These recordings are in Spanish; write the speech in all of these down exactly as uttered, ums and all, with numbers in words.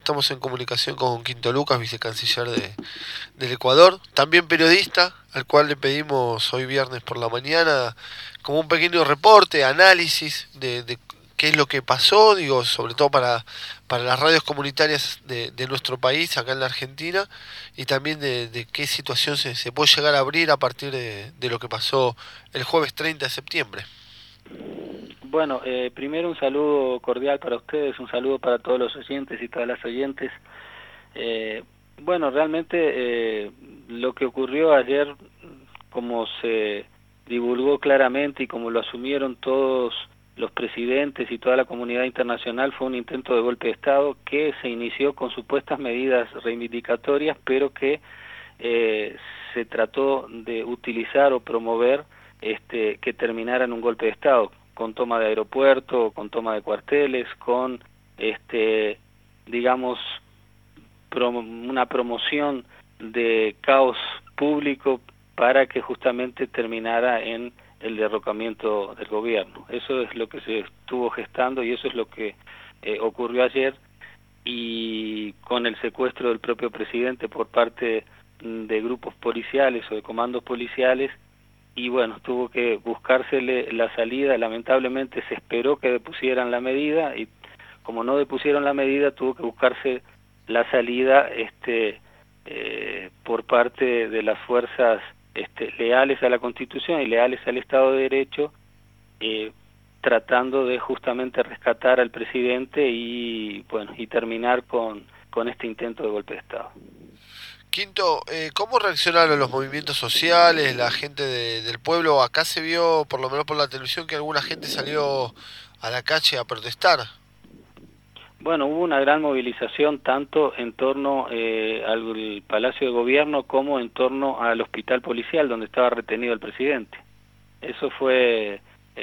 estamos en comunicación con Quinto Lucas, vicecanciller de, del Ecuador, también periodista, al cual le pedimos hoy viernes por la mañana como un pequeño reporte, análisis de, de qué es lo que pasó, digo, sobre todo para, para las radios comunitarias de, de nuestro país, acá en la Argentina, y también de, de qué situación se, se puede llegar a abrir a partir de, de lo que pasó el jueves treinta de septiembre. Bueno, eh, primero un saludo cordial para ustedes, un saludo para todos los oyentes y todas las oyentes. Eh, bueno, realmente eh, lo que ocurrió ayer, como se divulgó claramente y como lo asumieron todos los presidentes y toda la comunidad internacional, fue un intento de golpe de Estado que se inició con supuestas medidas reivindicatorias, pero que eh, se trató de utilizar o promover este, que terminara en un golpe de Estado, con toma de aeropuerto, con toma de cuarteles, con, este, digamos, prom una promoción de caos público para que justamente terminara en el derrocamiento del gobierno. Eso es lo que se estuvo gestando y eso es lo que eh, ocurrió ayer, y con el secuestro del propio presidente por parte de grupos policiales o de comandos policiales, y bueno, tuvo que buscársele la salida. Lamentablemente se esperó que depusieran la medida y como no depusieron la medida tuvo que buscarse la salida este eh, por parte de las fuerzas este, leales a la Constitución y leales al Estado de Derecho, eh, tratando de justamente rescatar al presidente y bueno y terminar con, con este intento de golpe de Estado. Quinto, eh, ¿cómo reaccionaron los movimientos sociales, la gente de, del pueblo? Acá se vio, por lo menos por la televisión, que alguna gente salió a la calle a protestar. Bueno, hubo una gran movilización tanto en torno eh, al Palacio de Gobierno como en torno al hospital policial donde estaba retenido el presidente. Eso fue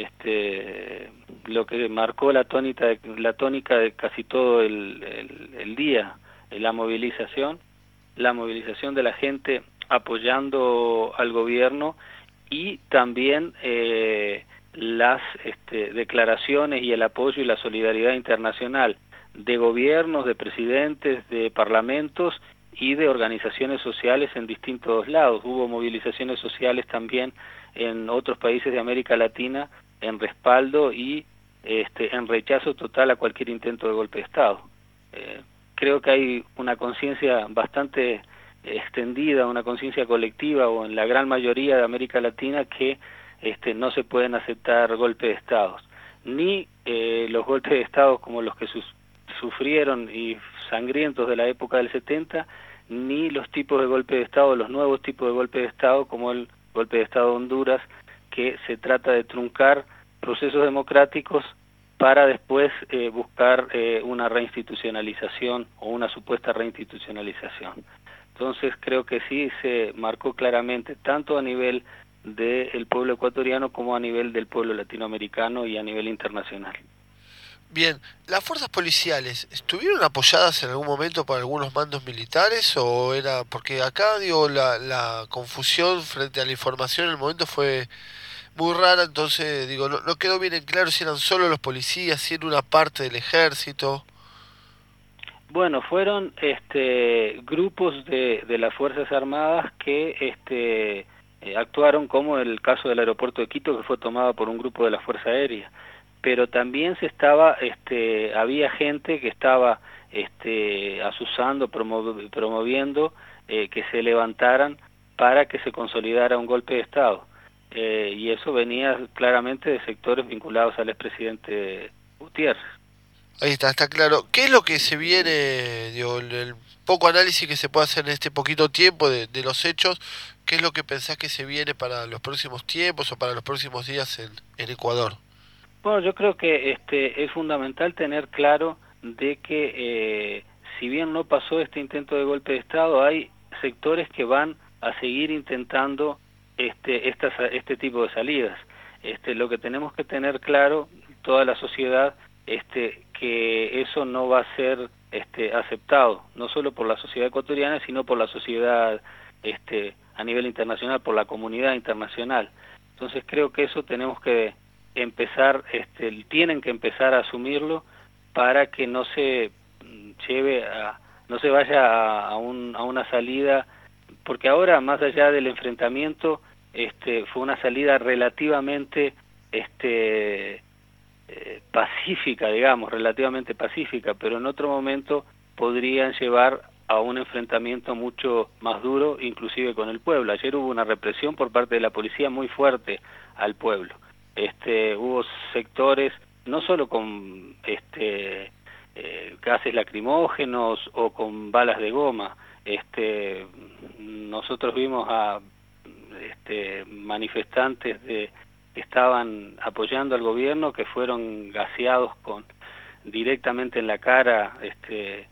este, lo que marcó la tónica de, la tónica de casi todo el, el, el día, la movilización, la movilización de la gente apoyando al gobierno y también eh, las este, declaraciones y el apoyo y la solidaridad internacional de gobiernos, de presidentes, de parlamentos y de organizaciones sociales en distintos lados. Hubo movilizaciones sociales también en otros países de América Latina en respaldo y este, en rechazo total a cualquier intento de golpe de Estado. Eh, creo que hay una conciencia bastante extendida, una conciencia colectiva o en la gran mayoría de América Latina que este, no se pueden aceptar golpes de Estado, ni eh, los golpes de Estado como los que sus sufrieron y sangrientos de la época del setenta, ni los tipos de golpe de Estado, los nuevos tipos de golpe de Estado, como el golpe de Estado de Honduras, que se trata de truncar procesos democráticos para después eh, buscar eh, una reinstitucionalización o una supuesta reinstitucionalización. Entonces creo que sí se marcó claramente, tanto a nivel del pueblo ecuatoriano como a nivel del pueblo latinoamericano y a nivel internacional. Bien, ¿las fuerzas policiales estuvieron apoyadas en algún momento por algunos mandos militares o era porque acá digo la, la confusión frente a la información en el momento fue muy rara, entonces digo no, no quedó bien en claro si eran solo los policías, si era una parte del ejército? Bueno, fueron este grupos de, de las Fuerzas Armadas que este eh, actuaron, como el caso del aeropuerto de Quito, que fue tomado por un grupo de la Fuerza Aérea, pero también se estaba este había gente que estaba este asusando, promov promoviendo eh, que se levantaran para que se consolidara un golpe de Estado, eh, y eso venía claramente de sectores vinculados al expresidente Gutiérrez. Ahí está, está claro. ¿Qué es lo que se viene, digo, el, el poco análisis que se puede hacer en este poquito tiempo de, de los hechos? ¿Qué es lo que pensás que se viene para los próximos tiempos o para los próximos días en, en Ecuador? Bueno, yo creo que este es fundamental tener claro de que eh, si bien no pasó este intento de golpe de Estado, hay sectores que van a seguir intentando este estas, este tipo de salidas. Este, lo que tenemos que tener claro, toda la sociedad, este, que eso no va a ser este, aceptado, no solo por la sociedad ecuatoriana, sino por la sociedad este, a nivel internacional, por la comunidad internacional. Entonces creo que eso tenemos que empezar, este, tienen que empezar a asumirlo para que no se lleve a, no se vaya a, a, un, a una salida, porque ahora más allá del enfrentamiento, este, fue una salida relativamente este, eh, pacífica, digamos, relativamente pacífica, pero en otro momento podrían llevar a un enfrentamiento mucho más duro, inclusive con el pueblo. Ayer hubo una represión por parte de la policía muy fuerte al pueblo. Este, hubo sectores, no solo con este, eh, gases lacrimógenos o con balas de goma. Este, nosotros vimos a este, manifestantes de, que estaban apoyando al gobierno que fueron gaseados con directamente en la cara, este,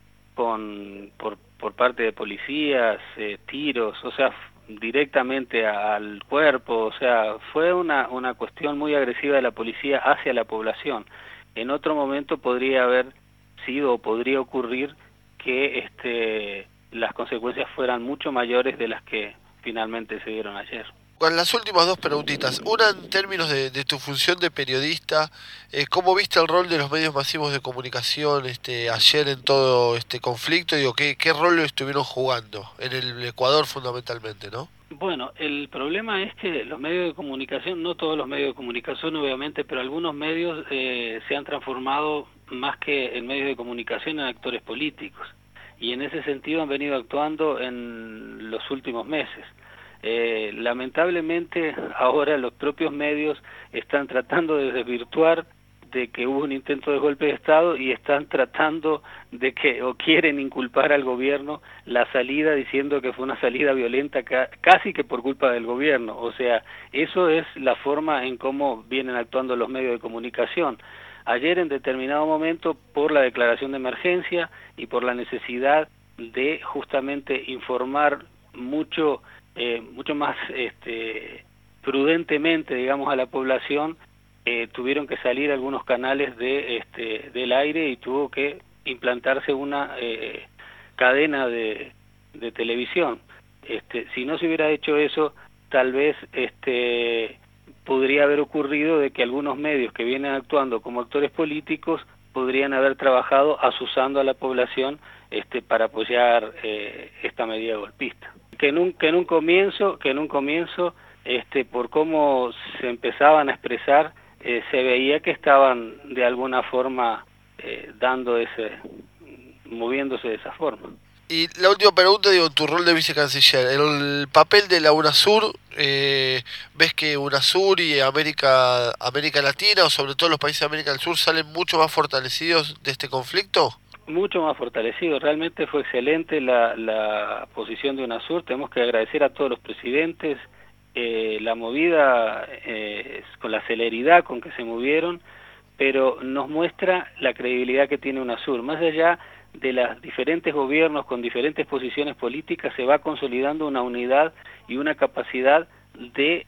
con por, por parte de policías, eh, tiros, o sea, directamente al cuerpo, o sea, fue una, una cuestión muy agresiva de la policía hacia la población. En otro momento podría haber sido o podría ocurrir que este, las consecuencias fueran mucho mayores de las que finalmente se dieron ayer. Con las últimas dos preguntitas, una en términos de, de tu función de periodista, eh, ¿cómo viste el rol de los medios masivos de comunicación este, ayer en todo este conflicto? Digo, ¿qué, qué rol lo estuvieron jugando en el Ecuador fundamentalmente, no? Bueno, el problema es que los medios de comunicación, no todos los medios de comunicación obviamente, pero algunos medios eh, se han transformado más que en medios de comunicación en actores políticos, y en ese sentido han venido actuando en los últimos meses. Eh, lamentablemente ahora los propios medios están tratando de desvirtuar de que hubo un intento de golpe de Estado y están tratando de que, o quieren inculpar al gobierno la salida diciendo que fue una salida violenta ca casi que por culpa del gobierno. O sea, eso es la forma en cómo vienen actuando los medios de comunicación. Ayer en determinado momento, por la declaración de emergencia y por la necesidad de justamente informar mucho Eh, mucho más este, prudentemente, digamos, a la población, eh, tuvieron que salir algunos canales de este, del aire y tuvo que implantarse una eh, cadena de, de televisión. Este, si no se hubiera hecho eso, tal vez este, podría haber ocurrido de que algunos medios que vienen actuando como actores políticos podrían haber trabajado asusando a la población este, para apoyar eh, esta medida golpista. Que en un, que en un comienzo, que en un comienzo, este, por cómo se empezaban a expresar, eh, se veía que estaban de alguna forma eh, dando ese, moviéndose de esa forma. Y la última pregunta, digo, tu rol de vicecanciller, el papel de la UNASUR, eh, ¿ves que UNASUR y América, América Latina, o sobre todo los países de América del Sur, salen mucho más fortalecidos de este conflicto? Mucho más fortalecido, realmente fue excelente la, la posición de UNASUR, tenemos que agradecer a todos los presidentes, eh, la movida eh, con la celeridad con que se movieron, pero nos muestra la credibilidad que tiene UNASUR, más allá de los diferentes gobiernos con diferentes posiciones políticas, se va consolidando una unidad y una capacidad de,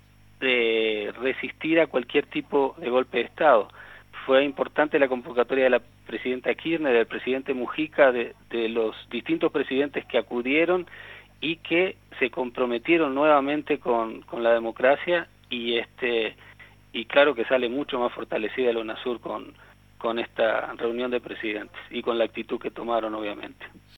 de resistir a cualquier tipo de golpe de Estado. Fue importante la convocatoria de la presidenta Kirchner, del presidente Mujica, de, de los distintos presidentes que acudieron y que se comprometieron nuevamente con, con la democracia, y este y claro que sale mucho más fortalecida la UNASUR con, con esta reunión de presidentes y con la actitud que tomaron obviamente.